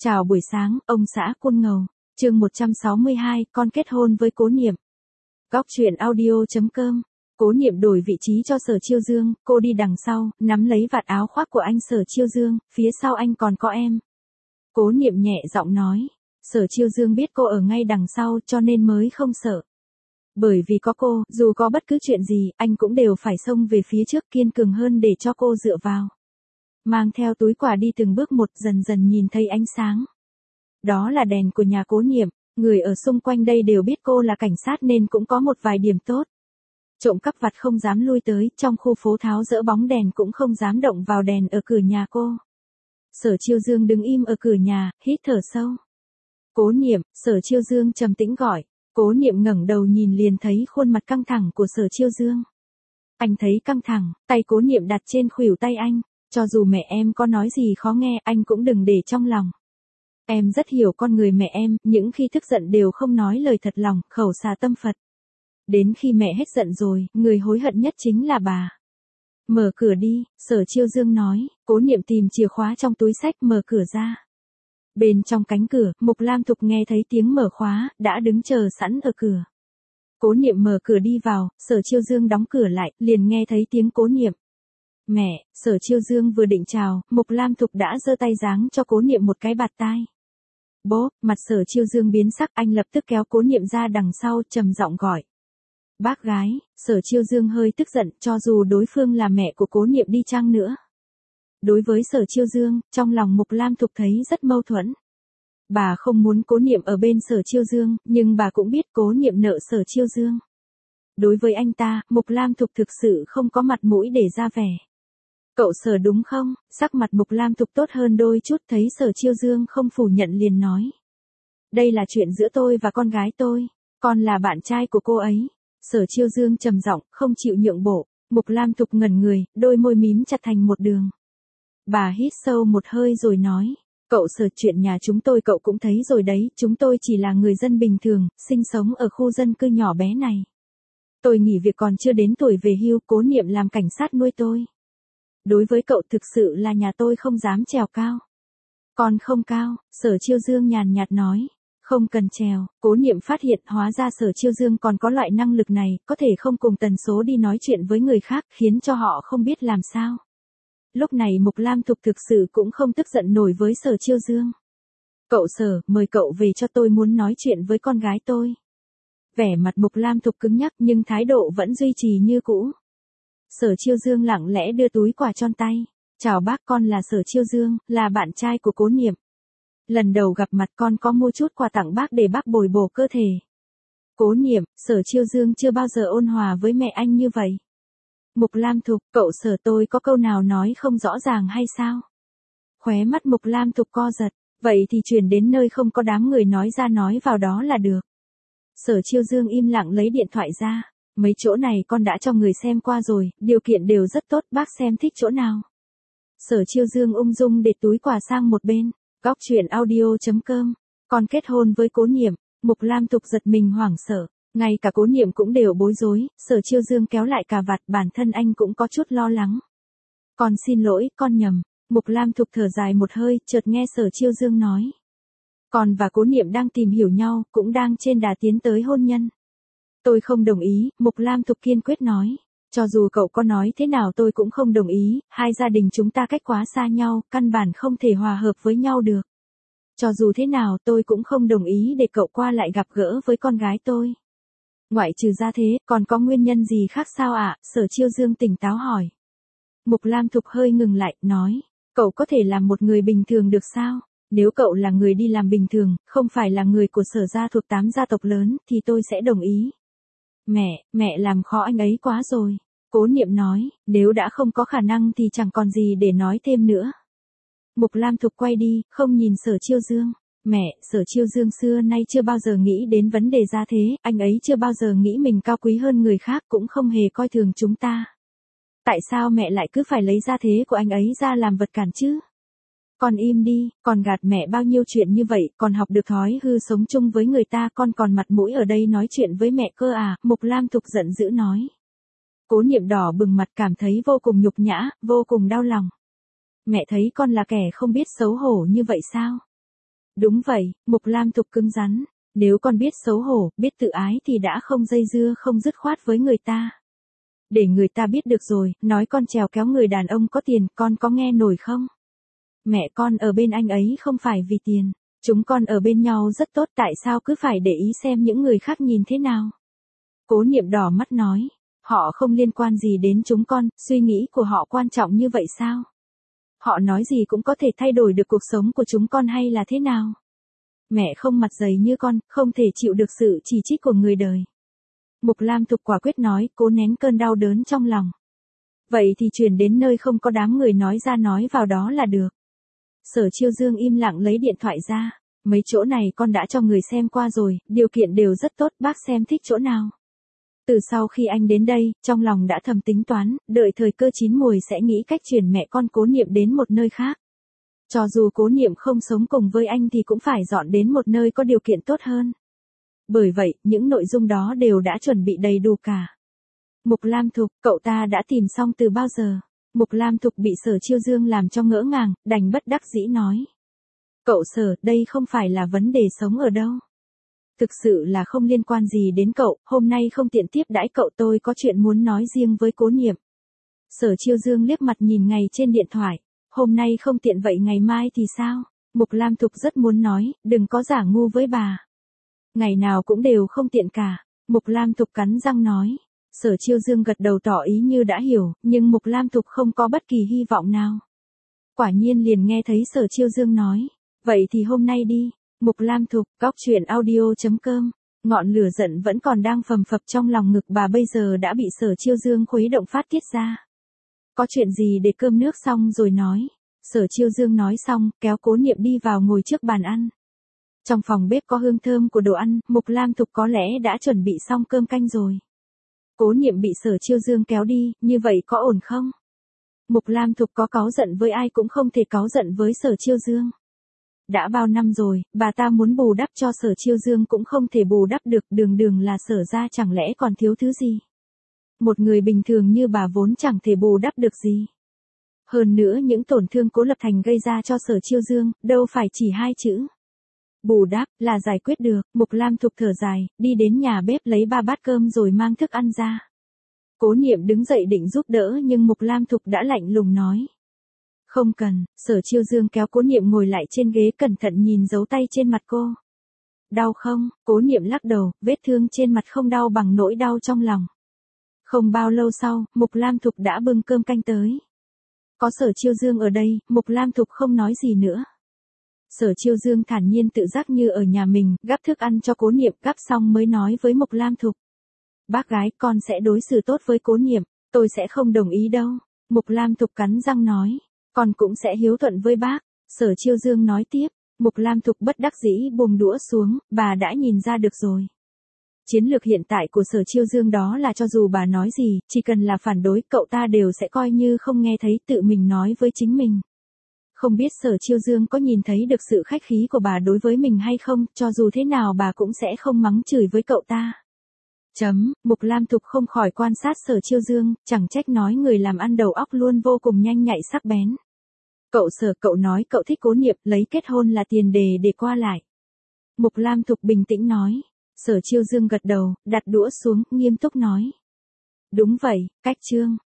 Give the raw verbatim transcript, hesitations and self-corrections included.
Chào buổi sáng, ông xã Côn Ngầu. Chương một trăm sáu mươi hai, con kết hôn với Cố Niệm. Góc truyện audio.com. Cố Niệm đổi vị trí cho Sở Chiêu Dương, cô đi đằng sau, nắm lấy vạt áo khoác của anh Sở Chiêu Dương, phía sau anh còn có em. Cố Niệm nhẹ giọng nói. Sở Chiêu Dương biết cô ở ngay đằng sau cho nên mới không sợ. Bởi vì có cô, dù có bất cứ chuyện gì, anh cũng đều phải xông về phía trước kiên cường hơn để cho cô dựa vào. Mang theo túi quà đi từng bước một, dần dần nhìn thấy ánh sáng. Đó là đèn của nhà Cố Niệm, người ở xung quanh đây đều biết cô là cảnh sát nên cũng có một vài điểm tốt. Trộm cắp vặt không dám lui tới, trong khu phố tháo dỡ bóng đèn cũng không dám động vào đèn ở cửa nhà cô. Sở Chiêu Dương đứng im ở cửa nhà, hít thở sâu. Cố Niệm, Sở Chiêu Dương trầm tĩnh gọi. Cố Niệm ngẩng đầu nhìn liền thấy khuôn mặt căng thẳng của Sở Chiêu Dương. Anh thấy căng thẳng, tay Cố Niệm đặt trên khuỷu tay anh. Cho dù mẹ em có nói gì khó nghe, anh cũng đừng để trong lòng. Em rất hiểu con người mẹ em, những khi tức giận đều không nói lời thật lòng, khẩu xà tâm Phật. Đến khi mẹ hết giận rồi, người hối hận nhất chính là bà. Mở cửa đi, Sở Chiêu Dương nói. Cố Niệm tìm chìa khóa trong túi xách mở cửa ra. Bên trong cánh cửa, Mục Lam Thục nghe thấy tiếng mở khóa, đã đứng chờ sẵn ở cửa. Cố Niệm mở cửa đi vào, Sở Chiêu Dương đóng cửa lại, liền nghe thấy tiếng Cố Niệm. Mẹ, Sở Chiêu Dương vừa định chào, Mục Lam Thục đã giơ tay giáng cho Cố Niệm một cái bạt tai. Bố, mặt Sở Chiêu Dương biến sắc, anh lập tức kéo Cố Niệm ra đằng sau, trầm giọng gọi. Bác gái. Sở Chiêu Dương hơi tức giận, cho dù đối phương là mẹ của Cố Niệm đi chăng nữa. Đối với Sở Chiêu Dương, trong lòng Mục Lam Thục thấy rất mâu thuẫn. Bà không muốn Cố Niệm ở bên Sở Chiêu Dương, nhưng bà cũng biết Cố Niệm nợ Sở Chiêu Dương. Đối với anh ta, Mục Lam Thục thực sự không có mặt mũi để ra vẻ. Cậu Sở đúng không? Sắc mặt Mục Lam Thục tốt hơn đôi chút, thấy Sở Chiêu Dương không phủ nhận liền nói. Đây là chuyện giữa tôi và con gái tôi, con là bạn trai của cô ấy. Sở Chiêu Dương trầm giọng, không chịu nhượng bộ. Mục Lam Thục ngẩn người, đôi môi mím chặt thành một đường. Bà hít sâu một hơi rồi nói. Cậu Sở, chuyện nhà chúng tôi cậu cũng thấy rồi đấy, chúng tôi chỉ là người dân bình thường, sinh sống ở khu dân cư nhỏ bé này. Tôi nghỉ việc còn chưa đến tuổi về hưu, Cố Niệm làm cảnh sát nuôi tôi. Đối với cậu thực sự là nhà tôi không dám trèo cao. Còn không cao, Sở Chiêu Dương nhàn nhạt nói. Không cần trèo. Cố Niệm phát hiện hóa ra Sở Chiêu Dương còn có loại năng lực này, có thể không cùng tần số đi nói chuyện với người khác, khiến cho họ không biết làm sao. Lúc này Mục Lam Thục thực sự cũng không tức giận nổi với Sở Chiêu Dương. Cậu Sở, mời cậu về cho tôi muốn nói chuyện với con gái tôi. Vẻ mặt Mục Lam Thục cứng nhắc nhưng thái độ vẫn duy trì như cũ. Sở Chiêu Dương lặng lẽ đưa túi quà tròn tay. Chào bác, con là Sở Chiêu Dương, là bạn trai của Cố Niệm. Lần đầu gặp mặt con có mua chút quà tặng bác để bác bồi bổ cơ thể. Cố Niệm, Sở Chiêu Dương chưa bao giờ ôn hòa với mẹ anh như vậy. Mục Lam Thục, cậu Sở, tôi có câu nào nói không rõ ràng hay sao? Khóe mắt Mục Lam Thục co giật, vậy thì chuyển đến nơi không có đám người nói ra nói vào đó là được. Sở Chiêu Dương im lặng lấy điện thoại ra. Mấy chỗ này con đã cho người xem qua rồi, điều kiện đều rất tốt, bác xem thích chỗ nào. Sở Chiêu Dương ung dung để túi quà sang một bên. Góc truyện audio.com. Con kết hôn với Cố Niệm. Mục Lam Thục giật mình hoảng sợ. Ngay cả Cố Niệm cũng đều bối rối. Sở Chiêu Dương kéo lại cà vạt, bản thân anh cũng có chút lo lắng. Con xin lỗi, con nhầm. Mục Lam Thục thở dài một hơi, chợt nghe Sở Chiêu Dương nói. Con và Cố Niệm đang tìm hiểu nhau, cũng đang trên đà tiến tới hôn nhân. Tôi không đồng ý, Mục Lam Thục kiên quyết nói. Cho dù cậu có nói thế nào tôi cũng không đồng ý, hai gia đình chúng ta cách quá xa nhau, căn bản không thể hòa hợp với nhau được. Cho dù thế nào tôi cũng không đồng ý để cậu qua lại gặp gỡ với con gái tôi. Ngoại trừ ra thế, còn có nguyên nhân gì khác sao ạ? Sở Chiêu Dương tỉnh táo hỏi. Mục Lam Thục hơi ngừng lại, nói. Cậu có thể làm một người bình thường được sao? Nếu cậu là người đi làm bình thường, không phải là người của Sở gia thuộc tám gia tộc lớn, thì tôi sẽ đồng ý. Mẹ, mẹ làm khó anh ấy quá rồi. Cố Niệm nói, nếu đã không có khả năng thì chẳng còn gì để nói thêm nữa. Mục Lam Thục quay đi, không nhìn Sở Chiêu Dương. Mẹ, Sở Chiêu Dương xưa nay chưa bao giờ nghĩ đến vấn đề gia thế, anh ấy chưa bao giờ nghĩ mình cao quý hơn người khác, cũng không hề coi thường chúng ta. Tại sao mẹ lại cứ phải lấy gia thế của anh ấy ra làm vật cản chứ? Con im đi, con gạt mẹ bao nhiêu chuyện như vậy, còn học được thói hư sống chung với người ta, con còn mặt mũi ở đây nói chuyện với mẹ cơ à? Mục Lam Thục giận dữ nói. Cố Niệm đỏ bừng mặt, cảm thấy vô cùng nhục nhã, vô cùng đau lòng. Mẹ thấy con là kẻ không biết xấu hổ như vậy sao? Đúng vậy, Mục Lam Thục cứng rắn. Nếu con biết xấu hổ, biết tự ái thì đã không dây dưa không dứt khoát với người ta. Để người ta biết được rồi, nói con trèo kéo người đàn ông có tiền, con có nghe nổi không? Mẹ con ở bên anh ấy không phải vì tiền. Chúng con ở bên nhau rất tốt, tại sao cứ phải để ý xem những người khác nhìn thế nào? Cố Niệm đỏ mắt nói. Họ không liên quan gì đến chúng con, suy nghĩ của họ quan trọng như vậy sao? Họ nói gì cũng có thể thay đổi được cuộc sống của chúng con hay là thế nào? Mẹ không mặt dày như con, không thể chịu được sự chỉ trích của người đời. Mục Lam Thục quả quyết nói, cố nén cơn đau đớn trong lòng. Vậy thì chuyển đến nơi không có đám người nói ra nói vào đó là được. Sở Chiêu Dương im lặng lấy điện thoại ra. Mấy chỗ này con đã cho người xem qua rồi, điều kiện đều rất tốt, bác xem thích chỗ nào. Từ sau khi anh đến đây, trong lòng đã thầm tính toán, đợi thời cơ chín muồi sẽ nghĩ cách chuyển mẹ con Cố Niệm đến một nơi khác. Cho dù Cố Niệm không sống cùng với anh thì cũng phải dọn đến một nơi có điều kiện tốt hơn. Bởi vậy, những nội dung đó đều đã chuẩn bị đầy đủ cả. Mục Lam Thục, cậu ta đã tìm xong từ bao giờ? Mục Lam Thục bị Sở Chiêu Dương làm cho ngỡ ngàng, đành bất đắc dĩ nói. Cậu Sở, đây không phải là vấn đề sống ở đâu. Thực sự là không liên quan gì đến cậu, hôm nay không tiện tiếp đãi cậu, tôi có chuyện muốn nói riêng với Cố Niệm. Sở Chiêu Dương liếc mặt nhìn ngày trên điện thoại. Hôm nay không tiện vậy ngày mai thì sao? Mục Lam Thục rất muốn nói, đừng có giả ngu với bà. Ngày nào cũng đều không tiện cả. Mục Lam Thục cắn răng nói. Sở Chiêu Dương gật đầu tỏ ý như đã hiểu, nhưng Mục Lam Thục không có bất kỳ hy vọng nào. Quả nhiên liền nghe thấy Sở Chiêu Dương nói. Vậy thì hôm nay đi. Mục Lam Thục, góc chuyện audio chấm com. Ngọn lửa giận vẫn còn đang phầm phập trong lòng ngực bà bây giờ đã bị Sở Chiêu Dương khuấy động phát tiết ra. Có chuyện gì để cơm nước xong rồi nói. Sở Chiêu Dương nói xong, kéo Cố Niệm đi vào ngồi trước bàn ăn. Trong phòng bếp có hương thơm của đồ ăn, Mục Lam Thục có lẽ đã chuẩn bị xong cơm canh rồi. Cố Niệm bị Sở Chiêu Dương kéo đi, như vậy có ổn không? Mục Lam Thục có cáu giận với ai cũng không thể cáu giận với Sở Chiêu Dương. Đã bao năm rồi, bà ta muốn bù đắp cho Sở Chiêu Dương cũng không thể bù đắp được, đường đường là Sở gia chẳng lẽ còn thiếu thứ gì. Một người bình thường như bà vốn chẳng thể bù đắp được gì. Hơn nữa những tổn thương Cố Lập Thành gây ra cho Sở Chiêu Dương, đâu phải chỉ hai chữ. Bù đắp, là giải quyết được. Mục Lam Thục thở dài, đi đến nhà bếp lấy ba bát cơm rồi mang thức ăn ra. Cố Niệm đứng dậy định giúp đỡ nhưng Mục Lam Thục đã lạnh lùng nói. Không cần. Sở Chiêu Dương kéo Cố Niệm ngồi lại trên ghế cẩn thận nhìn dấu tay trên mặt cô. Đau không? Cố Niệm lắc đầu, vết thương trên mặt không đau bằng nỗi đau trong lòng. Không bao lâu sau, Mục Lam Thục đã bưng cơm canh tới. Có Sở Chiêu Dương ở đây, Mục Lam Thục không nói gì nữa. Sở Chiêu Dương thản nhiên tự giác như ở nhà mình, gắp thức ăn cho Cố Niệm, gắp xong mới nói với Mục Lam Thục. Bác gái, con sẽ đối xử tốt với Cố Niệm, tôi sẽ không đồng ý đâu. Mục Lam Thục cắn răng nói, con cũng sẽ hiếu thuận với bác. Sở Chiêu Dương nói tiếp, Mục Lam Thục bất đắc dĩ buông đũa xuống, bà đã nhìn ra được rồi. Chiến lược hiện tại của Sở Chiêu Dương đó là cho dù bà nói gì, chỉ cần là phản đối, cậu ta đều sẽ coi như không nghe thấy, tự mình nói với chính mình. Không biết Sở Chiêu Dương có nhìn thấy được sự khách khí của bà đối với mình hay không, cho dù thế nào bà cũng sẽ không mắng chửi với cậu ta. Chấm, Mục Lam Thục không khỏi quan sát Sở Chiêu Dương, chẳng trách nói người làm ăn đầu óc luôn vô cùng nhanh nhạy sắc bén. Cậu Sở, cậu nói cậu thích Cố Niệm, lấy kết hôn là tiền đề để qua lại. Mục Lam Thục bình tĩnh nói. Sở Chiêu Dương gật đầu, đặt đũa xuống, nghiêm túc nói. Đúng vậy, cách chương.